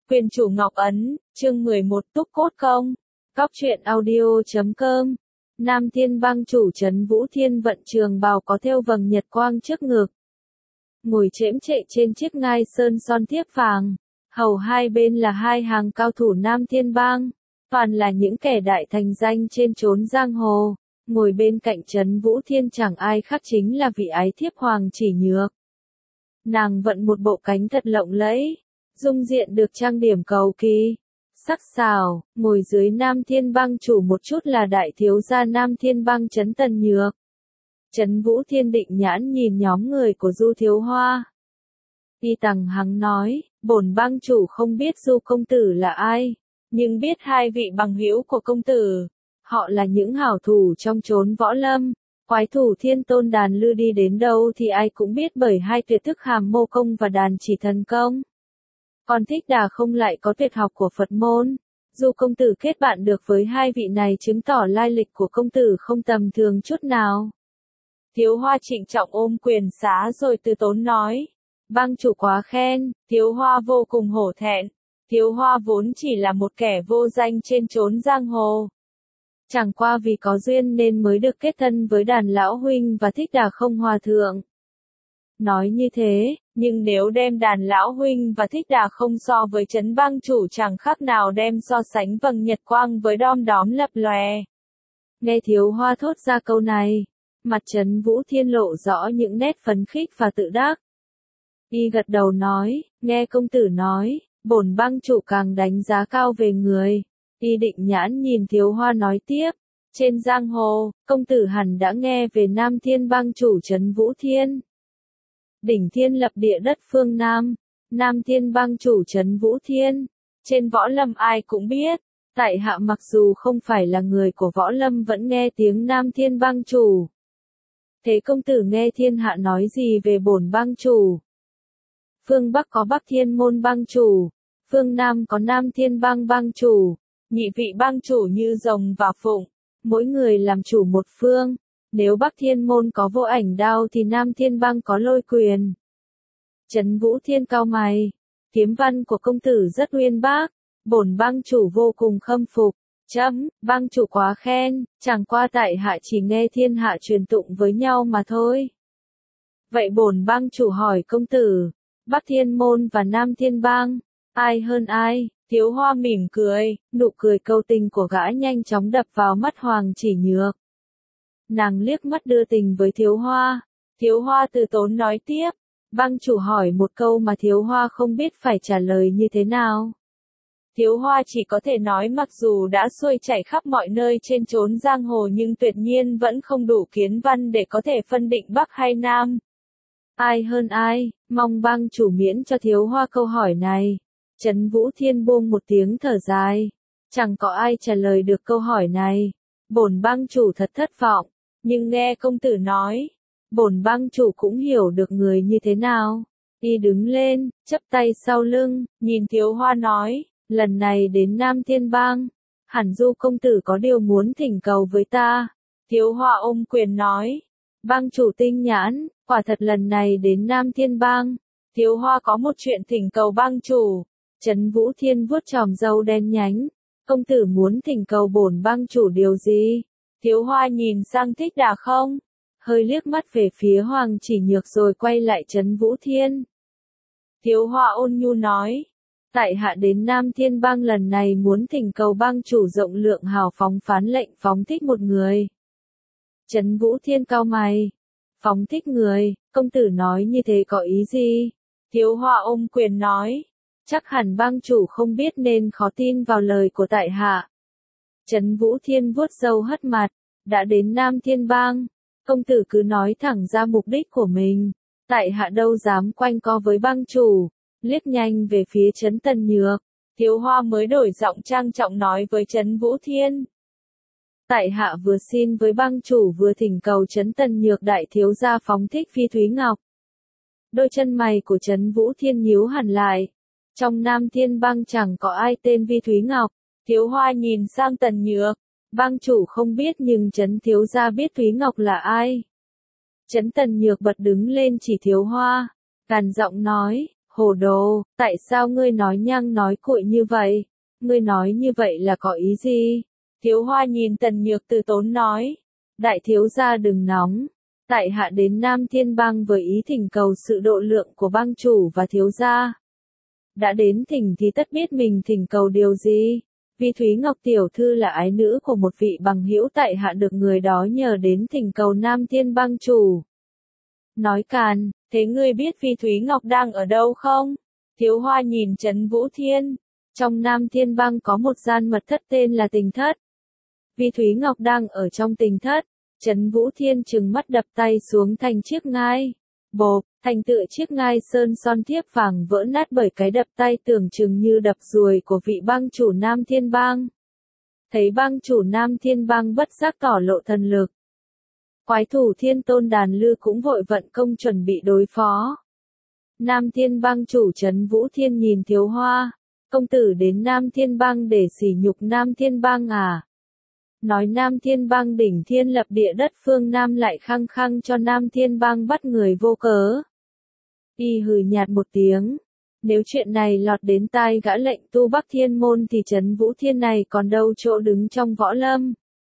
Quyền chủ Ngọc Ấn, chương 11 Túc Cốt Công. Cóc truyện audio.com. Nam Thiên Bang chủ Trấn Vũ Thiên vận trường bào có thêu vầng nhật quang trước ngực. Ngồi chễm trệ trên chiếc ngai sơn son thiếp vàng. Hầu hai bên là hai hàng cao thủ Nam Thiên Bang. Toàn là những kẻ đại thành danh trên chốn giang hồ. Ngồi bên cạnh Trấn Vũ Thiên chẳng ai khác chính là vị ái thiếp Hoàng Chỉ Nhược. Nàng vận một bộ cánh thật lộng lẫy. Dung diện được trang điểm cầu kỳ, sắc sảo, ngồi dưới Nam Thiên Bang chủ một chút là đại thiếu gia Nam Thiên Bang Trấn Tần Nhược. Trấn Vũ Thiên định nhãn nhìn nhóm người của Du Thiếu Hoa. Y Tằng Hắng nói, bổn bang chủ không biết Du công tử là ai, nhưng biết hai vị bằng hữu của công tử. Họ là những hảo thủ trong chốn võ lâm. Quái thủ Thiên Tôn Đàn Lư đi đến đâu thì ai cũng biết bởi hai tuyệt thức Hàm Mô Công và Đàn Chỉ Thần Công. Còn Thích Đà không lại có tuyệt học của Phật môn. Du công tử kết bạn được với hai vị này chứng tỏ lai lịch của công tử không tầm thường chút nào. Thiếu Hoa trịnh trọng ôm quyền xá rồi từ tốn nói. Bang chủ quá khen, Thiếu Hoa vô cùng hổ thẹn. Thiếu Hoa vốn chỉ là một kẻ vô danh trên chốn giang hồ. Chẳng qua vì có duyên nên mới được kết thân với Đàn Lão Huynh và Thích Đà không hòa thượng. Nói như thế, nhưng nếu đem Đàn Lão Huynh và Thích Đà không so với Trấn Bang chủ chẳng khác nào đem so sánh vầng nhật quang với đom đóm lập lòe. Nghe Thiếu Hoa thốt ra câu này, mặt Trấn Vũ Thiên lộ rõ những nét phấn khích và tự đắc. Y gật đầu nói, nghe công tử nói, bổn bang chủ càng đánh giá cao về người. Y định nhãn nhìn Thiếu Hoa nói tiếp, trên giang hồ, công tử hẳn đã nghe về Nam Thiên Bang chủ Trấn Vũ Thiên. Đỉnh thiên lập địa đất phương Nam, Nam Thiên Bang chủ Trấn Vũ Thiên, trên võ lâm ai cũng biết, tại hạ mặc dù không phải là người của võ lâm vẫn nghe tiếng Nam Thiên Bang chủ. Thế công tử nghe thiên hạ nói gì về bổn bang chủ? Phương Bắc có Bắc Thiên Môn Bang chủ, phương Nam có Nam Thiên Bang Bang chủ, nhị vị bang chủ như rồng và phụng, mỗi người làm chủ một phương. Nếu Bắc Thiên Môn có Vô Ảnh Đao thì Nam Thiên Bang có Lôi Quyền. Trấn Vũ Thiên cau mày, kiếm văn của công tử rất uyên bác, bổn bang chủ vô cùng khâm phục. Bang chủ quá khen, chẳng qua tại hạ chỉ nghe thiên hạ truyền tụng với nhau mà thôi. Vậy bổn bang chủ hỏi công tử, Bắc Thiên Môn và Nam Thiên Bang, ai hơn ai? Thiếu Hoa mỉm cười, nụ cười câu tình của gã nhanh chóng đập vào mắt Hoàng Chỉ Nhược. Nàng liếc mắt đưa tình với Thiếu Hoa. Thiếu Hoa từ tốn nói tiếp. Bang chủ hỏi một câu mà Thiếu Hoa không biết phải trả lời như thế nào. Thiếu Hoa chỉ có thể nói mặc dù đã xuôi chảy khắp mọi nơi trên chốn giang hồ nhưng tuyệt nhiên vẫn không đủ kiến văn để có thể phân định Bắc hay Nam. Ai hơn ai, mong bang chủ miễn cho Thiếu Hoa câu hỏi này. Trấn Vũ Thiên buông một tiếng thở dài. Chẳng có ai trả lời được câu hỏi này. Bổn bang chủ thật thất vọng. Nhưng nghe công tử nói, bổn bang chủ cũng hiểu được người như thế nào. Y đứng lên, chắp tay sau lưng, nhìn Thiếu Hoa nói, lần này đến Nam Thiên Bang, hẳn Du công tử có điều muốn thỉnh cầu với ta. Thiếu Hoa ôm quyền nói, bang chủ tinh nhãn, quả thật lần này đến Nam Thiên Bang, Thiếu Hoa có một chuyện thỉnh cầu bang chủ. Trấn Vũ Thiên vuốt chòm râu đen nhánh, công tử muốn thỉnh cầu bổn bang chủ điều gì? Thiếu Hoa nhìn sang Thích Đà không? Hơi liếc mắt về phía Hoàng Chỉ Nhược rồi quay lại Trấn Vũ Thiên. Thiếu Hoa ôn nhu nói, tại hạ đến Nam Thiên Bang lần này muốn thỉnh cầu bang chủ rộng lượng hào phóng phán lệnh phóng thích một người. Trấn Vũ Thiên cau mày, phóng thích người, công tử nói như thế có ý gì? Thiếu Hoa ôm quyền nói, chắc hẳn bang chủ không biết nên khó tin vào lời của tại hạ. Trấn Vũ Thiên vuốt râu hất mặt, đã đến Nam Thiên Bang, công tử cứ nói thẳng ra mục đích của mình, tại hạ đâu dám quanh co với bang chủ. Liếc nhanh về phía Trấn Tần Nhược, Thiếu Hoa mới đổi giọng trang trọng nói với Trấn Vũ Thiên. Tại hạ vừa xin với bang chủ vừa thỉnh cầu Trấn Tần Nhược đại thiếu gia phóng thích Phi Thúy Ngọc. Đôi chân mày của Trấn Vũ Thiên nhíu hẳn lại. Trong Nam Thiên Bang chẳng có ai tên Vi Thúy Ngọc. Thiếu Hoa nhìn sang Tần Nhược, bang chủ không biết nhưng Trấn thiếu gia biết Thúy Ngọc là ai. Trấn Tần Nhược bật đứng lên chỉ Thiếu Hoa, gằn giọng nói, Hồ đồ, tại sao ngươi nói nhăng nói cuội như vậy? Ngươi nói như vậy là có ý gì? Thiếu Hoa nhìn Tần Nhược từ tốn nói. Đại thiếu gia đừng nóng. Tại hạ đến Nam Thiên Bang với ý thỉnh cầu sự độ lượng của bang chủ và thiếu gia. Đã đến thỉnh thì tất biết mình thỉnh cầu điều gì. Vì Thúy Ngọc tiểu thư là ái nữ của một vị bằng hữu, tại hạ được người đó nhờ đến thỉnh cầu Nam Thiên Bang chủ. Nói càn, thế ngươi biết Vi Thúy Ngọc đang ở đâu không? Thiếu Hoa nhìn Trấn Vũ Thiên. Trong Nam Thiên Bang có một gian mật thất tên là Tình Thất. Vi Thúy Ngọc đang ở trong Tình Thất. Trấn Vũ Thiên trừng mắt đập tay xuống thành chiếc ngai. Bộp, thành tựa chiếc ngai sơn son thiếp vàng vỡ nát bởi cái đập tay tưởng chừng như đập ruồi của vị bang chủ Nam Thiên Bang. Thấy bang chủ Nam Thiên Bang bất giác tỏ lộ thần lực. Quái thủ Thiên Tôn Đàn Lư cũng vội vận công chuẩn bị đối phó. Nam Thiên Bang chủ Trấn Vũ Thiên nhìn Thiếu Hoa. Công tử đến Nam Thiên Bang để sỉ nhục Nam Thiên Bang à? Nói Nam Thiên Bang đỉnh thiên lập địa đất phương Nam lại khăng khăng cho Nam Thiên Bang bắt người vô cớ. Y hừ nhạt một tiếng. Nếu chuyện này lọt đến tai gã lệnh tu Bắc Thiên Môn thì Trấn Vũ Thiên này còn đâu chỗ đứng trong võ lâm.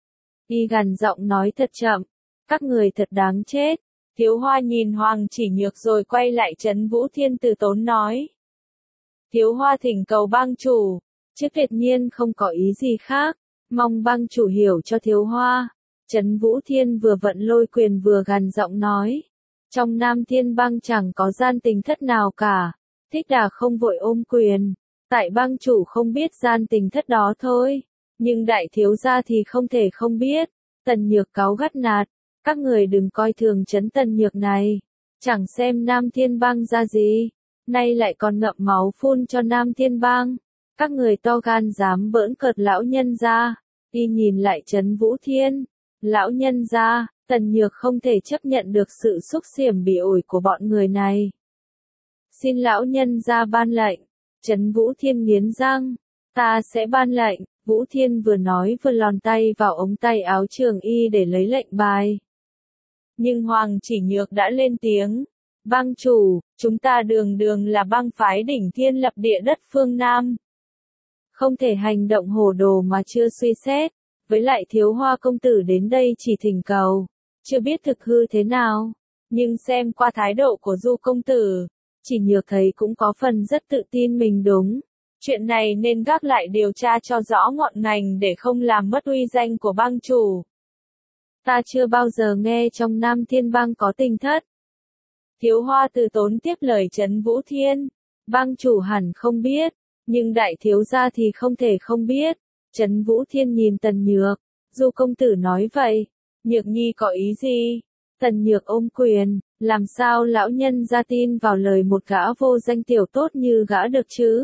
Y gằn giọng nói thật chậm. Các người thật đáng chết. Thiếu Hoa nhìn Hoàng Chỉ Nhược rồi quay lại Trấn Vũ Thiên từ tốn nói. Thiếu Hoa thỉnh cầu bang chủ. Chứ tuyệt nhiên không có ý gì khác. Mong bang chủ hiểu cho Thiếu Hoa. Trấn Vũ Thiên vừa vận lôi quyền vừa gằn giọng nói. Trong Nam Thiên Bang chẳng có gian tình thất nào cả. Thích Đà không vội ôm quyền. Tại bang chủ không biết gian tình thất đó thôi. Nhưng đại thiếu gia thì không thể không biết. Tần Nhược cáu gắt nạt. Các người đừng coi thường Trấn Tần Nhược này. Chẳng xem Nam Thiên Bang ra gì. Nay lại còn ngậm máu phun cho Nam Thiên Bang. Các người to gan dám bỡn cợt lão nhân gia. Y nhìn lại Trấn Vũ Thiên. Lão nhân gia, Tần Nhược không thể chấp nhận được sự xúc xiểm bỉ ổi của bọn người này. Xin lão nhân gia ban lệnh. Trấn Vũ Thiên nghiến răng. Ta sẽ ban lệnh. Vũ Thiên vừa nói vừa lòn tay vào ống tay áo Trường Y để lấy lệnh bài. Nhưng Hoàng Chỉ Nhược đã lên tiếng. Bang chủ, chúng ta đường đường là bang phái đỉnh thiên lập địa đất phương Nam. Không thể hành động hồ đồ mà chưa suy xét. Với lại Thiếu Hoa công tử đến đây chỉ thỉnh cầu. Chưa biết thực hư thế nào. Nhưng xem qua thái độ của Du công tử. Chỉ Nhược thấy cũng có phần rất tự tin mình đúng. Chuyện này nên gác lại điều tra cho rõ ngọn ngành để không làm mất uy danh của bang chủ. Ta chưa bao giờ nghe trong Nam Thiên Bang có tình thất. Thiếu Hoa từ tốn tiếp lời Trấn Vũ Thiên. Bang chủ hẳn không biết. Nhưng đại thiếu gia thì không thể không biết. Trấn Vũ Thiên nhìn Tần Nhược. Du công tử nói vậy. Nhược nhi có ý gì? Tần Nhược ôm quyền. Làm sao lão nhân ra tin vào lời một gã vô danh tiểu tốt như gã được chứ?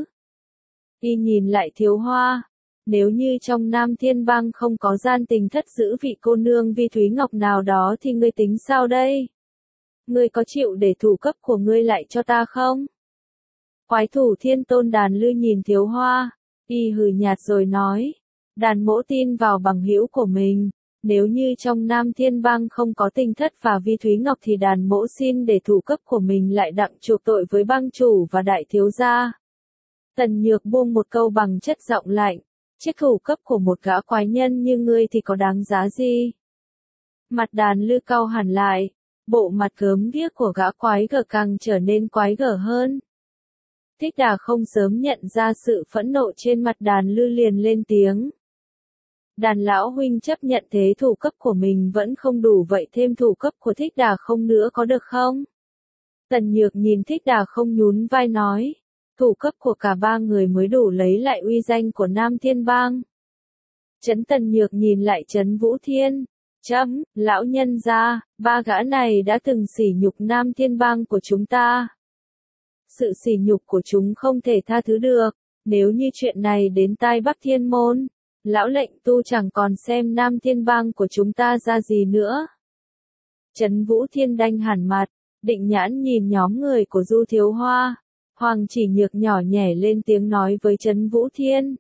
Y nhìn lại Thiếu Hoa. Nếu như trong Nam Thiên Bang không có gian tình thất giữ vị cô nương Vi Thúy Ngọc nào đó thì ngươi tính sao đây? Ngươi có chịu để thủ cấp của ngươi lại cho ta không? Quái thủ Thiên Tôn Đàn Lư nhìn Thiếu Hoa. Y hừ nhạt rồi nói. Đàn mỗ tin vào bằng hữu của mình. Nếu như trong Nam Thiên Bang không có tình thất và Vi Thúy Ngọc thì đàn mỗ xin để thủ cấp của mình lại đặng chuộc tội với bang chủ và đại thiếu gia. Tần Nhược buông một câu bằng chất giọng lạnh. Chiếc thủ cấp của một gã quái nhân như ngươi thì có đáng giá gì? Mặt Đàn Lư cau hẳn lại. Bộ mặt gớm ghiếc của gã quái gở càng trở nên quái gở hơn. Thích Đà không sớm nhận ra sự phẫn nộ trên mặt Đàn Lư liền lên tiếng. Đàn lão huynh chấp nhận thế thủ cấp của mình vẫn không đủ vậy thêm thủ cấp của Thích Đà không nữa có được không? Tần Nhược nhìn Thích Đà không nhún vai nói. Thủ cấp của cả ba người mới đủ lấy lại uy danh của Nam Thiên Bang. Trấn Tần Nhược nhìn lại Trấn Vũ Thiên. Lão nhân gia, ba gã này đã từng sỉ nhục Nam Thiên Bang của chúng ta. Sự sỉ nhục của chúng không thể tha thứ được. Nếu như chuyện này đến tai Bắc Thiên Môn, lão lệnh tu chẳng còn xem Nam Thiên Bang của chúng ta ra gì nữa. Trấn Vũ Thiên đanh hẳn mặt, định nhãn nhìn nhóm người của Du Thiếu Hoa. Hoàng Chỉ Nhược nhỏ nhẹ lên tiếng nói với Trấn Vũ Thiên.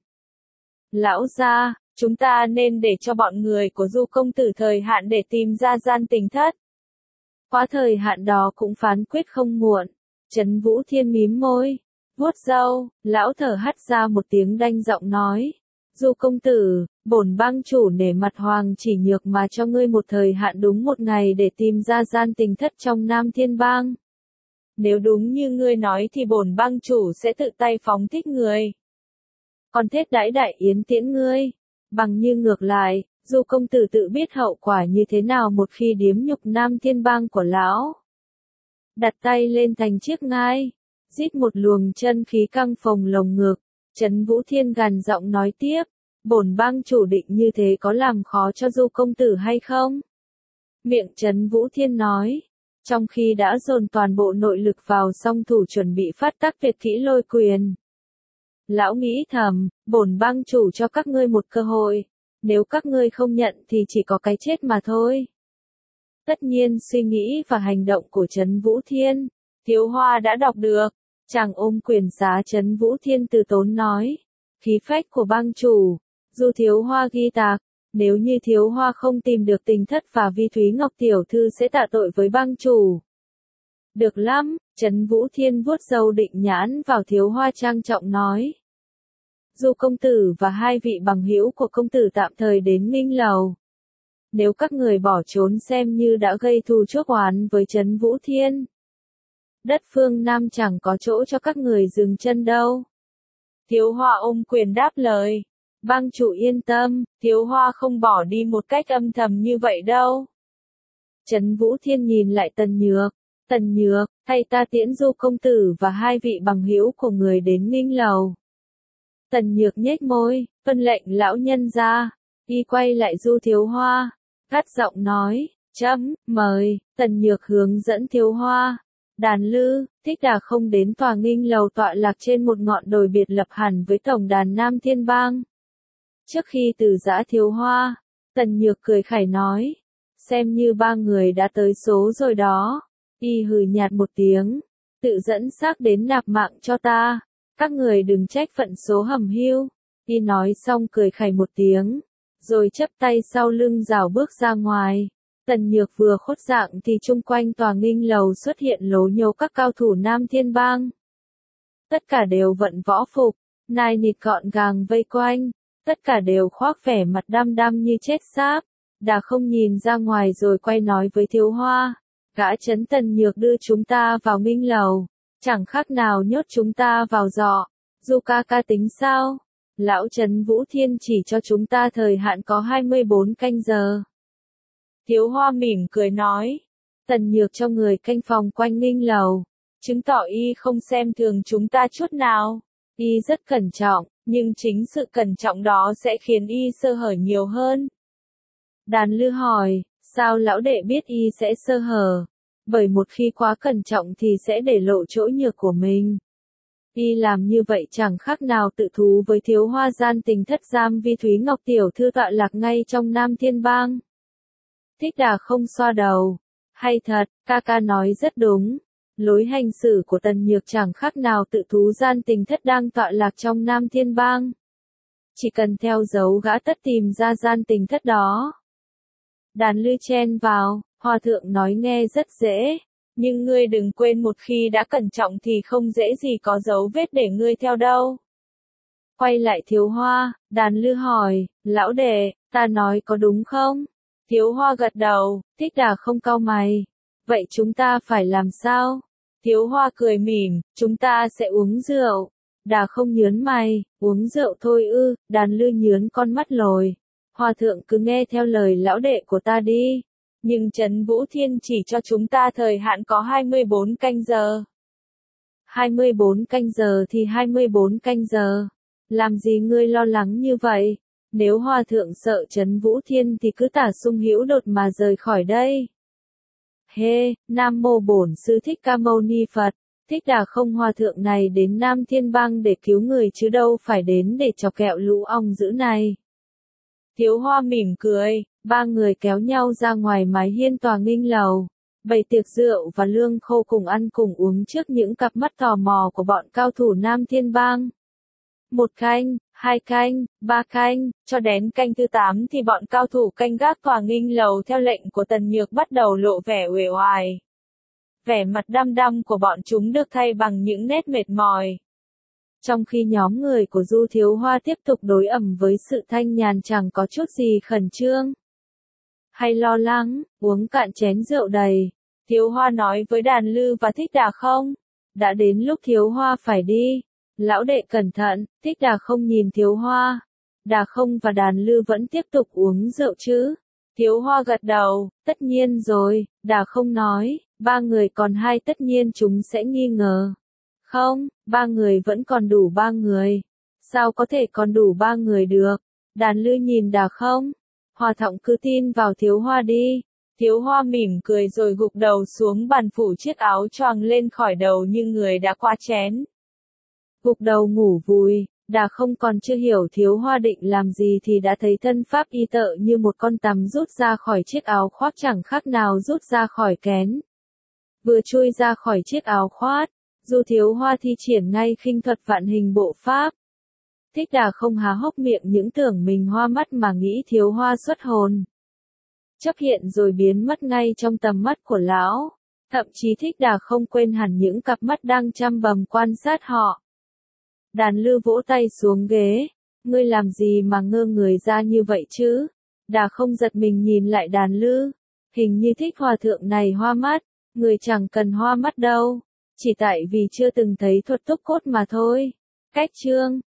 Lão gia, chúng ta nên để cho bọn người của Du công tử thời hạn để tìm ra gian tình thất. Qua thời hạn đó cũng phán quyết không muộn. Trấn Vũ Thiên mím môi, vuốt râu, lão thở hắt ra một tiếng đanh giọng nói. Du công tử, bổn bang chủ nể mặt Hoàng Chỉ Nhược mà cho ngươi một thời hạn đúng một ngày để tìm ra gian tình thất trong Nam Thiên Bang. Nếu đúng như ngươi nói thì bổn bang chủ sẽ tự tay phóng thích người. Còn thiết đãi đại yến tiễn ngươi. Bằng như ngược lại, Du công tử tự biết hậu quả như thế nào một khi điếm nhục Nam Thiên Bang của lão. Đặt tay lên thành chiếc ngai, rít một luồng chân khí căng phồng lồng ngực, Trấn Vũ Thiên gằn giọng nói tiếp, bổn bang chủ định như thế có làm khó cho Du công tử hay không? Miệng Trấn Vũ Thiên nói, trong khi đã dồn toàn bộ nội lực vào song thủ chuẩn bị phát tác tuyệt kỹ lôi quyền. Lão nghĩ thầm, bổn bang chủ cho các ngươi một cơ hội, nếu các ngươi không nhận thì chỉ có cái chết mà thôi. Tất nhiên suy nghĩ và hành động của Trấn Vũ Thiên, Thiếu Hoa đã đọc được. Chàng ôm quyền giá Trấn Vũ Thiên từ tốn nói, khí phách của bang chủ, dù Thiếu Hoa ghi tạc, nếu như Thiếu Hoa không tìm được tình thất và Vi Thúy Ngọc tiểu thư sẽ tạ tội với bang chủ. Được lắm, Trấn Vũ Thiên vuốt râu định nhãn vào Thiếu Hoa trang trọng nói. Du công tử và hai vị bằng hữu của công tử tạm thời đến Minh Lầu. Nếu các người bỏ trốn xem như đã gây thù chuốc oán với Trấn Vũ Thiên. Đất phương Nam chẳng có chỗ cho các người dừng chân đâu. Thiếu Hoa ôm quyền đáp lời. Bang chủ yên tâm, Thiếu Hoa không bỏ đi một cách âm thầm như vậy đâu. Trấn Vũ Thiên nhìn lại Tần Nhược, thay ta tiễn Du công tử và hai vị bằng hữu của người đến Ninh Lầu. Tần Nhược nhếch môi, vân lệnh lão nhân ra, y quay lại Du Thiếu Hoa, gắt giọng nói, mời, Tần Nhược hướng dẫn Thiếu Hoa. Đàn Lư, Thích Đà không đến tòa Nghinh Lầu tọa lạc trên một ngọn đồi biệt lập hẳn với tổng đàn Nam Thiên Bang. Trước khi từ giã Thiếu Hoa, Tần Nhược cười khẩy nói, xem như ba người đã tới số rồi đó. Y hừ nhạt một tiếng, tự dẫn xác đến nạp mạng cho ta, các người đừng trách phận số hầm hưu. Y nói xong cười khẩy một tiếng, rồi chắp tay sau lưng rảo bước ra ngoài. Tần Nhược vừa khuất dạng thì chung quanh tòa Nghinh Lầu xuất hiện lố nhố các cao thủ Nam Thiên Bang. Tất cả đều vận võ phục, nai nịt gọn gàng vây quanh, tất cả đều khoác vẻ mặt đăm đăm như chết sáp. Đà không nhìn ra ngoài rồi quay nói với Thiếu Hoa, gã Trấn Tần Nhược đưa chúng ta vào Nghinh Lầu, chẳng khác nào nhốt chúng ta vào giọ. Du ca ca tính sao? Lão Trấn Vũ Thiên chỉ cho chúng ta thời hạn có 24 canh giờ. Thiếu Hoa mỉm cười nói, Tần Nhược cho người canh phòng quanh Nghinh Lầu, chứng tỏ y không xem thường chúng ta chút nào. Y rất cẩn trọng, nhưng chính sự cẩn trọng đó sẽ khiến y sơ hở nhiều hơn. Đàn Lư hỏi, sao lão đệ biết y sẽ sơ hở? Bởi một khi quá cẩn trọng thì sẽ để lộ chỗ nhược của mình. Y làm như vậy chẳng khác nào tự thú với Thiếu Hoa gian tình thất giam Vi Thúy Ngọc tiểu thư tọa lạc ngay trong Nam Thiên Bang. Thích Đà không xoa đầu. Hay thật, ca ca nói rất đúng. Lối hành xử của Tần Nhược chẳng khác nào tự thú gian tình thất đang tọa lạc trong Nam Thiên Bang. Chỉ cần theo dấu gã tất tìm ra gian tình thất đó. Đàn Lư chen vào, Hòa thượng nói nghe rất dễ. Nhưng ngươi đừng quên một khi đã cẩn trọng thì không dễ gì có dấu vết để ngươi theo đâu. Quay lại Thiếu Hoa, Đàn Lư hỏi, lão đệ, ta nói có đúng không? Thiếu Hoa gật đầu, Thích Đà không cau mày. Vậy chúng ta phải làm sao? Thiếu Hoa cười mỉm, chúng ta sẽ uống rượu. Đà không nhớn mày, uống rượu thôi ư? Đàn Lư nhớn con mắt lồi. Hòa thượng cứ nghe theo lời lão đệ của ta đi. Nhưng Trấn Vũ Thiên chỉ cho chúng ta thời hạn có 24 canh giờ. 24 canh giờ thì 24 canh giờ. Làm gì ngươi lo lắng như vậy? Nếu Hòa thượng sợ Trấn Vũ Thiên thì cứ tả Sung Hữu Đột mà rời khỏi đây. Nam mô Bổn Sư Thích Ca Mâu Ni Phật. Thích Đà không Hòa thượng này đến Nam Thiên Bang để cứu người chứ đâu phải đến để chọc kẹo lũ ong dữ này. Thiếu Hoa mỉm cười, ba người kéo nhau ra ngoài mái hiên tòa Nghinh Lầu, bày tiệc rượu và lương khô cùng ăn cùng uống trước những cặp mắt tò mò của bọn cao thủ Nam Thiên Bang. 1 canh, 2 canh, 3 canh, cho đến canh thứ 8 thì bọn cao thủ canh gác tòa Nghinh Lầu theo lệnh của Tần Nhược bắt đầu lộ vẻ uể oải. vẻ mặt đăm đăm của bọn chúng được thay bằng những nét mệt mỏi. Trong khi nhóm người của Du Thiếu Hoa tiếp tục đối ẩm với sự thanh nhàn chẳng có chút gì khẩn trương hay lo lắng, uống cạn chén rượu đầy. Thiếu Hoa nói với Đàn Lư và Thích Đà không, đã đến lúc Thiếu Hoa phải đi. Lão đệ cẩn thận, Thích Đà không nhìn Thiếu Hoa. Đà không và Đàn Lư vẫn tiếp tục uống rượu chứ? Thiếu Hoa gật đầu, tất nhiên rồi. Đà không nói, ba người còn hai tất nhiên chúng sẽ nghi ngờ. Không, ba người vẫn còn đủ ba người. Sao có thể còn đủ ba người được? Đàn Lư nhìn Đà không. Hoa Thọng cứ tin vào Thiếu Hoa đi. Thiếu Hoa mỉm cười rồi gục đầu xuống bàn phủ chiếc áo choàng lên khỏi đầu như người đã qua chén. Gục đầu ngủ vùi, Đà không còn chưa hiểu Thiếu Hoa định làm gì thì đã thấy thân pháp y tợ như một con tằm rút ra khỏi chiếc áo khoác chẳng khác nào rút ra khỏi kén. Vừa chui ra khỏi chiếc áo khoác, Du Thiếu Hoa thi triển ngay khinh thuật vạn hình bộ pháp. Thích Đà không há hốc miệng những tưởng mình hoa mắt mà nghĩ Thiếu Hoa xuất hồn. Chấp hiện rồi biến mất ngay trong tầm mắt của lão. Thậm chí Thích Đà không quên hẳn những cặp mắt đang chăm bầm quan sát họ. Đàn Lư vỗ tay xuống ghế. Ngươi làm gì mà ngơ người ra như vậy chứ? Đà không giật mình nhìn lại Đàn Lư. Hình như Thích hòa thượng này hoa mắt. Người chẳng cần hoa mắt đâu. Chỉ tại vì chưa từng thấy thuật túc cốt mà thôi. Cách chương